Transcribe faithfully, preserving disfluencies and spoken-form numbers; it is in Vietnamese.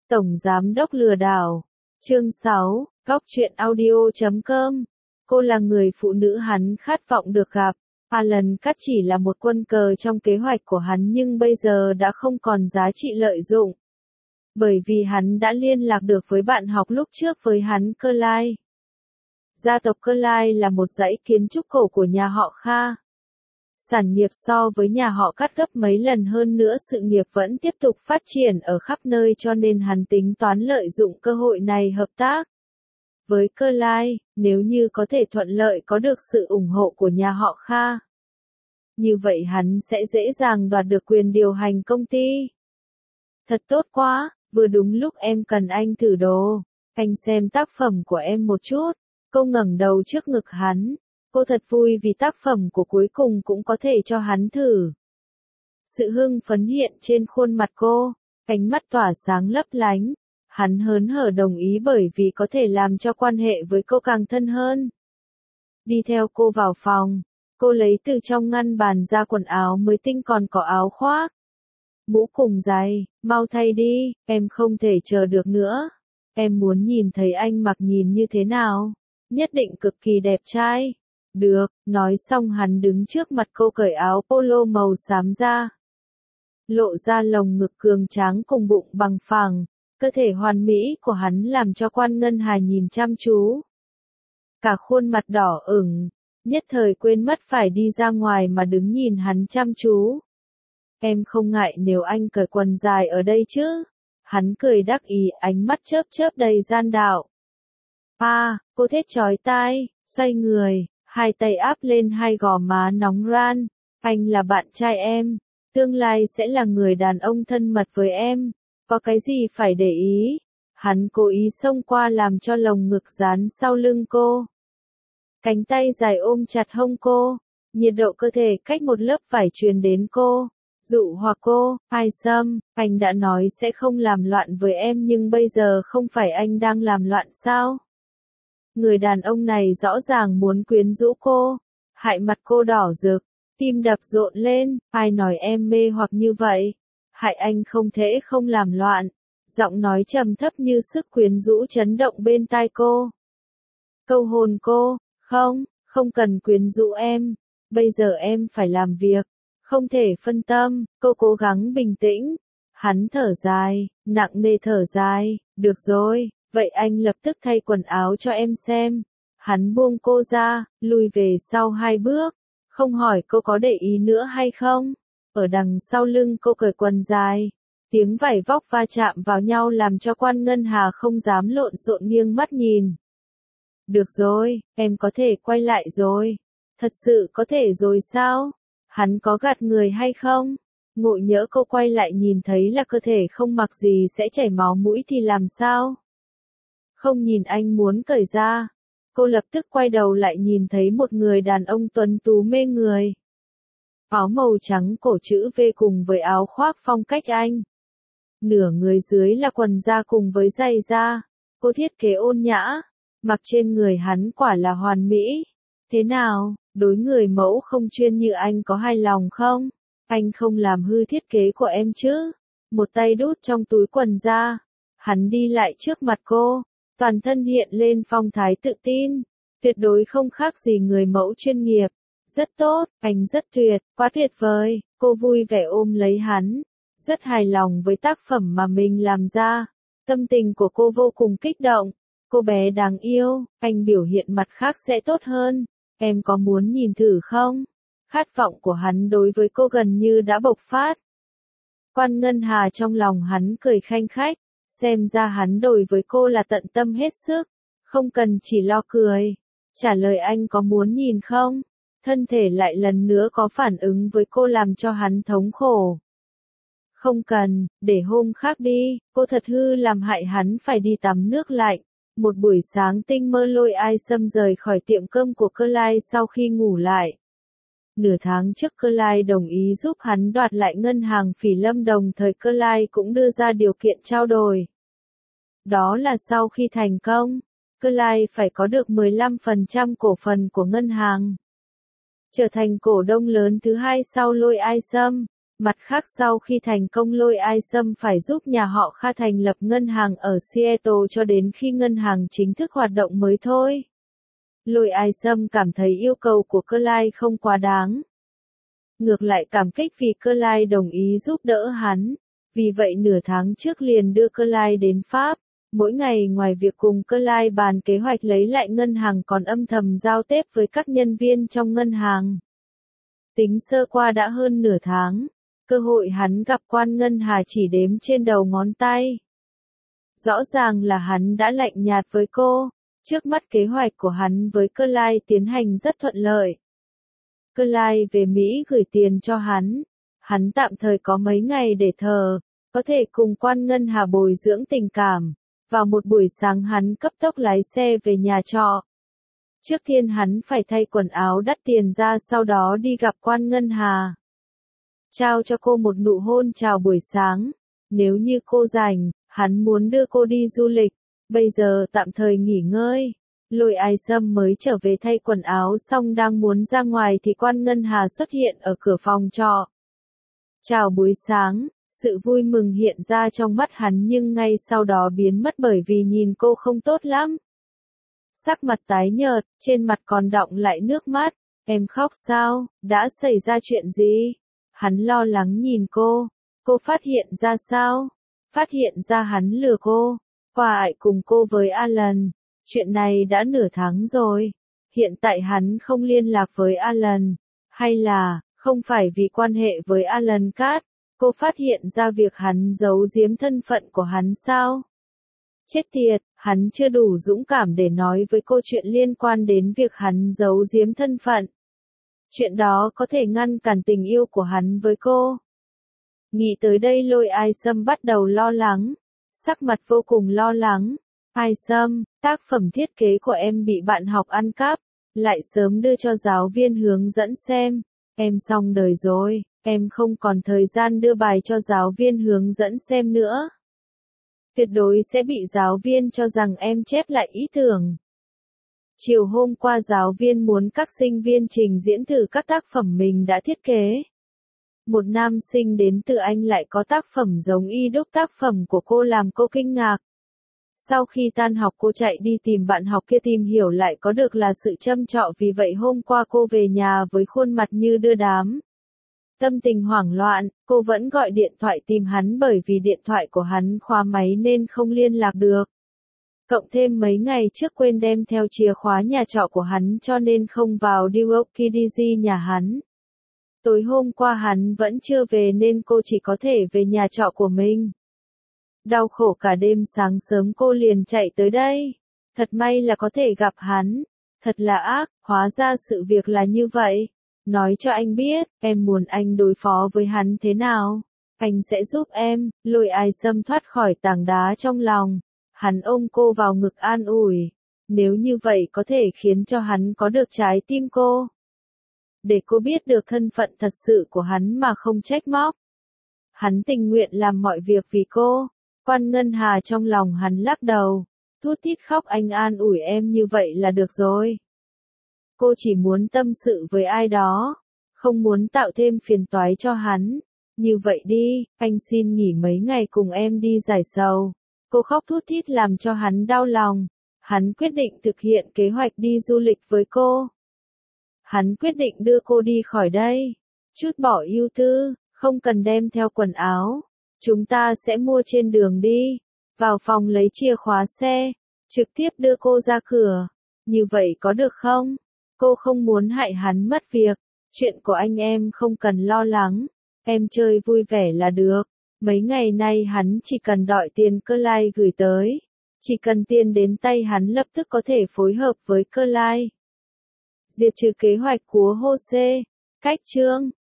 Tổng Giám đốc lừa đảo. Chương sáu, góc truyện audio chấm com. Cô là người phụ nữ hắn khát vọng được gặp. Alan Katz chỉ là một quân cờ trong kế hoạch của hắn nhưng bây giờ đã không còn giá trị lợi dụng. Bởi vì hắn đã liên lạc được với bạn học lúc trước với hắn Clyde. Gia tộc Clyde là một dãy kiến trúc cổ của nhà họ Kha. Sản nghiệp so với nhà họ Cắt gấp mấy lần hơn nữa, sự nghiệp vẫn tiếp tục phát triển ở khắp nơi cho nên hắn tính toán lợi dụng cơ hội này hợp tác với Clyde, nếu như có thể thuận lợi có được sự ủng hộ của nhà họ Kha. Như vậy hắn sẽ dễ dàng đoạt được quyền điều hành công ty. Thật tốt quá, vừa đúng lúc em cần anh thử đồ. Anh xem tác phẩm của em một chút. Cô ngẩng đầu trước ngực hắn. Cô thật vui vì tác phẩm của cuối cùng cũng có thể cho hắn thử. Sự hưng phấn hiện trên khuôn mặt cô, ánh mắt tỏa sáng lấp lánh. Hắn hớn hở đồng ý bởi vì có thể làm cho quan hệ với cô càng thân hơn. Đi theo cô vào phòng, cô lấy từ trong ngăn bàn ra quần áo mới tinh còn có áo khoác, mũ cùng giày, mau thay đi, em không thể chờ được nữa. Em muốn nhìn thấy anh mặc nhìn như thế nào, nhất định cực kỳ đẹp trai. Được, nói xong hắn đứng trước mặt cô cởi áo polo màu xám ra. Lộ ra lồng ngực cường tráng cùng bụng bằng phẳng, cơ thể hoàn mỹ của hắn làm cho Quan Ngân Hà nhìn chăm chú. Cả khuôn mặt đỏ ửng, nhất thời quên mất phải đi ra ngoài mà đứng nhìn hắn chăm chú. Em không ngại nếu anh cởi quần dài ở đây chứ? Hắn cười đắc ý, ánh mắt chớp chớp đầy gian đạo. À, cô thét chói tai, xoay người, hai tay áp lên hai gò má nóng ran. Anh là bạn trai em, tương lai sẽ là người đàn ông thân mật với em, có cái gì phải để ý. Hắn cố ý xông qua làm cho lồng ngực dán sau lưng cô. Cánh tay dài ôm chặt hông cô, nhiệt độ cơ thể cách một lớp vải truyền đến cô. Dụ hoặc cô, Ai Sâm, anh đã nói sẽ không làm loạn với em nhưng bây giờ không phải anh đang làm loạn sao? Người đàn ông này rõ ràng muốn quyến rũ cô, hại mặt cô đỏ rực, tim đập rộn lên, ai nói em mê hoặc như vậy? Hại anh không thể không làm loạn, giọng nói trầm thấp như sức quyến rũ chấn động bên tai cô. Câu hồn cô, không, không cần quyến rũ em, bây giờ em phải làm việc. Không thể phân tâm, cô cố gắng bình tĩnh. Hắn thở dài, nặng nề thở dài, được rồi, vậy anh lập tức thay quần áo cho em xem. Hắn buông cô ra, lùi về sau hai bước, không hỏi cô có để ý nữa hay không. Ở đằng sau lưng cô cởi quần dài, tiếng vải vóc va chạm vào nhau làm cho Quan Ngân Hà không dám lộn xộn nghiêng mắt nhìn. Được rồi, em có thể quay lại rồi. Thật sự có thể rồi sao? Hắn có gạt người hay không? Ngộ nhỡ cô quay lại nhìn thấy là cơ thể không mặc gì sẽ chảy máu mũi thì làm sao? Không nhìn anh muốn cởi ra. Cô lập tức quay đầu lại nhìn thấy một người đàn ông tuấn tú mê người. Áo màu trắng cổ chữ V cùng với áo khoác phong cách Anh. Nửa người dưới là quần da cùng với giày da. Cô thiết kế ôn nhã. Mặc trên người hắn quả là hoàn mỹ. Thế nào? Đối người mẫu không chuyên như anh có hài lòng không? Anh không làm hư thiết kế của em chứ? Một tay đút trong túi quần ra. Hắn đi lại trước mặt cô. Toàn thân hiện lên phong thái tự tin. Tuyệt đối không khác gì người mẫu chuyên nghiệp. Rất tốt, anh rất tuyệt, quá tuyệt vời. Cô vui vẻ ôm lấy hắn. Rất hài lòng với tác phẩm mà mình làm ra. Tâm tình của cô vô cùng kích động. Cô bé đáng yêu, anh biểu hiện mặt khác sẽ tốt hơn. Em có muốn nhìn thử không? Khát vọng của hắn đối với cô gần như đã bộc phát. Quan Ngân Hà trong lòng hắn cười khanh khách, xem ra hắn đối với cô là tận tâm hết sức, không cần chỉ lo cười. Trả lời anh có muốn nhìn không? Thân thể lại lần nữa có phản ứng với cô làm cho hắn thống khổ. Không cần, để hôm khác đi, cô thật hư làm hại hắn phải đi tắm nước lạnh. Một buổi sáng tinh mơ lôi Ai Sâm rời khỏi tiệm cơm của Clyde sau khi ngủ lại. Nửa tháng trước Clyde đồng ý giúp hắn đoạt lại ngân hàng Phỉ Lâm đồng thời Clyde cũng đưa ra điều kiện trao đổi. Đó là sau khi thành công, Clyde phải có được mười lăm phần trăm cổ phần của ngân hàng. Trở thành cổ đông lớn thứ hai sau lôi Ai Sâm. Mặt khác sau khi thành công Lôi Ai Sâm phải giúp nhà họ Kha thành lập ngân hàng ở Seattle cho đến khi ngân hàng chính thức hoạt động mới thôi. Lôi Ai Sâm cảm thấy yêu cầu của Clyde không quá đáng. Ngược lại cảm kích vì Clyde đồng ý giúp đỡ hắn. Vì vậy nửa tháng trước liền đưa Clyde đến Pháp. Mỗi ngày ngoài việc cùng Clyde bàn kế hoạch lấy lại ngân hàng còn âm thầm giao tiếp với các nhân viên trong ngân hàng. Tính sơ qua đã hơn nửa tháng. Cơ hội hắn gặp quan ngân hà chỉ đếm trên đầu ngón tay. Rõ ràng là hắn đã lạnh nhạt với cô. Trước mắt kế hoạch của hắn với Clyde tiến hành rất thuận lợi. Clyde về Mỹ gửi tiền cho hắn. Hắn tạm thời có mấy ngày để thờ, có thể cùng quan ngân hà bồi dưỡng tình cảm. Vào một buổi sáng hắn cấp tốc lái xe về nhà trọ. Trước tiên hắn phải thay quần áo đắt tiền ra sau đó đi gặp quan ngân hà. Trao cho cô một nụ hôn chào buổi sáng. Nếu như cô rảnh, hắn muốn đưa cô đi du lịch. Bây giờ tạm thời nghỉ ngơi. Lôi Ai Sâm mới trở về thay quần áo xong đang muốn ra ngoài thì quan ngân hà xuất hiện ở cửa phòng trọ. Chào buổi sáng, sự vui mừng hiện ra trong mắt hắn nhưng ngay sau đó biến mất bởi vì nhìn cô không tốt lắm. Sắc mặt tái nhợt, trên mặt còn đọng lại nước mắt. Em khóc sao, đã xảy ra chuyện gì? Hắn lo lắng nhìn cô. Cô phát hiện ra sao? Phát hiện ra hắn lừa cô. Qua ải cùng cô với Alan. Chuyện này đã nửa tháng rồi. Hiện tại hắn không liên lạc với Alan. Hay là, không phải vì quan hệ với Alan Katz, cô phát hiện ra việc hắn giấu giếm thân phận của hắn sao? Chết tiệt, hắn chưa đủ dũng cảm để nói với cô chuyện liên quan đến việc hắn giấu giếm thân phận. Chuyện đó có thể ngăn cản tình yêu của hắn với cô. Nghĩ tới đây Lôi Ai Sâm bắt đầu lo lắng. Sắc mặt vô cùng lo lắng. Ai Sâm, tác phẩm thiết kế của em bị bạn học ăn cắp. Lại sớm đưa cho giáo viên hướng dẫn xem. Em xong đời rồi, em không còn thời gian đưa bài cho giáo viên hướng dẫn xem nữa. Tuyệt đối sẽ bị giáo viên cho rằng em chép lại ý tưởng. Chiều hôm qua giáo viên muốn các sinh viên trình diễn thử các tác phẩm mình đã thiết kế. Một nam sinh đến từ Anh lại có tác phẩm giống y đúc tác phẩm của cô làm cô kinh ngạc. Sau khi tan học cô chạy đi tìm bạn học kia tìm hiểu lại có được là sự châm chọc vì vậy hôm qua cô về nhà với khuôn mặt như đưa đám. Tâm tình hoảng loạn, cô vẫn gọi điện thoại tìm hắn bởi vì điện thoại của hắn khóa máy nên không liên lạc được. Cộng thêm mấy ngày trước quên đem theo chìa khóa nhà trọ của hắn cho nên không vào Diokidiji nhà hắn. Tối hôm qua hắn vẫn chưa về nên cô chỉ có thể về nhà trọ của mình. Đau khổ cả đêm sáng sớm cô liền chạy tới đây. Thật may là có thể gặp hắn. Thật là ác, hóa ra sự việc là như vậy. Nói cho anh biết, em muốn anh đối phó với hắn thế nào. Anh sẽ giúp em. Lôi Ai Sâm thoát khỏi tảng đá trong lòng. Hắn ôm cô vào ngực an ủi. Nếu như vậy có thể khiến cho hắn có được trái tim cô. Để cô biết được thân phận thật sự của hắn mà không trách móc. Hắn tình nguyện làm mọi việc vì cô. Quan ngân hà trong lòng hắn lắc đầu. Thút thít khóc anh an ủi em như vậy là được rồi. Cô chỉ muốn tâm sự với ai đó. Không muốn tạo thêm phiền toái cho hắn. Như vậy đi, anh xin nghỉ mấy ngày cùng em đi giải sầu. Cô khóc thút thít làm cho hắn đau lòng. Hắn quyết định thực hiện kế hoạch đi du lịch với cô. Hắn quyết định đưa cô đi khỏi đây. Chút bỏ ưu tư, không cần đem theo quần áo. Chúng ta sẽ mua trên đường đi. Vào phòng lấy chìa khóa xe. Trực tiếp đưa cô ra cửa. Như vậy có được không? Cô không muốn hại hắn mất việc. Chuyện của anh em không cần lo lắng. Em chơi vui vẻ là được. Mấy ngày nay hắn chỉ cần đòi tiền Clyde gửi tới. Chỉ cần tiền đến tay hắn lập tức có thể phối hợp với Clyde. Diệt trừ kế hoạch của Jose. Cách chương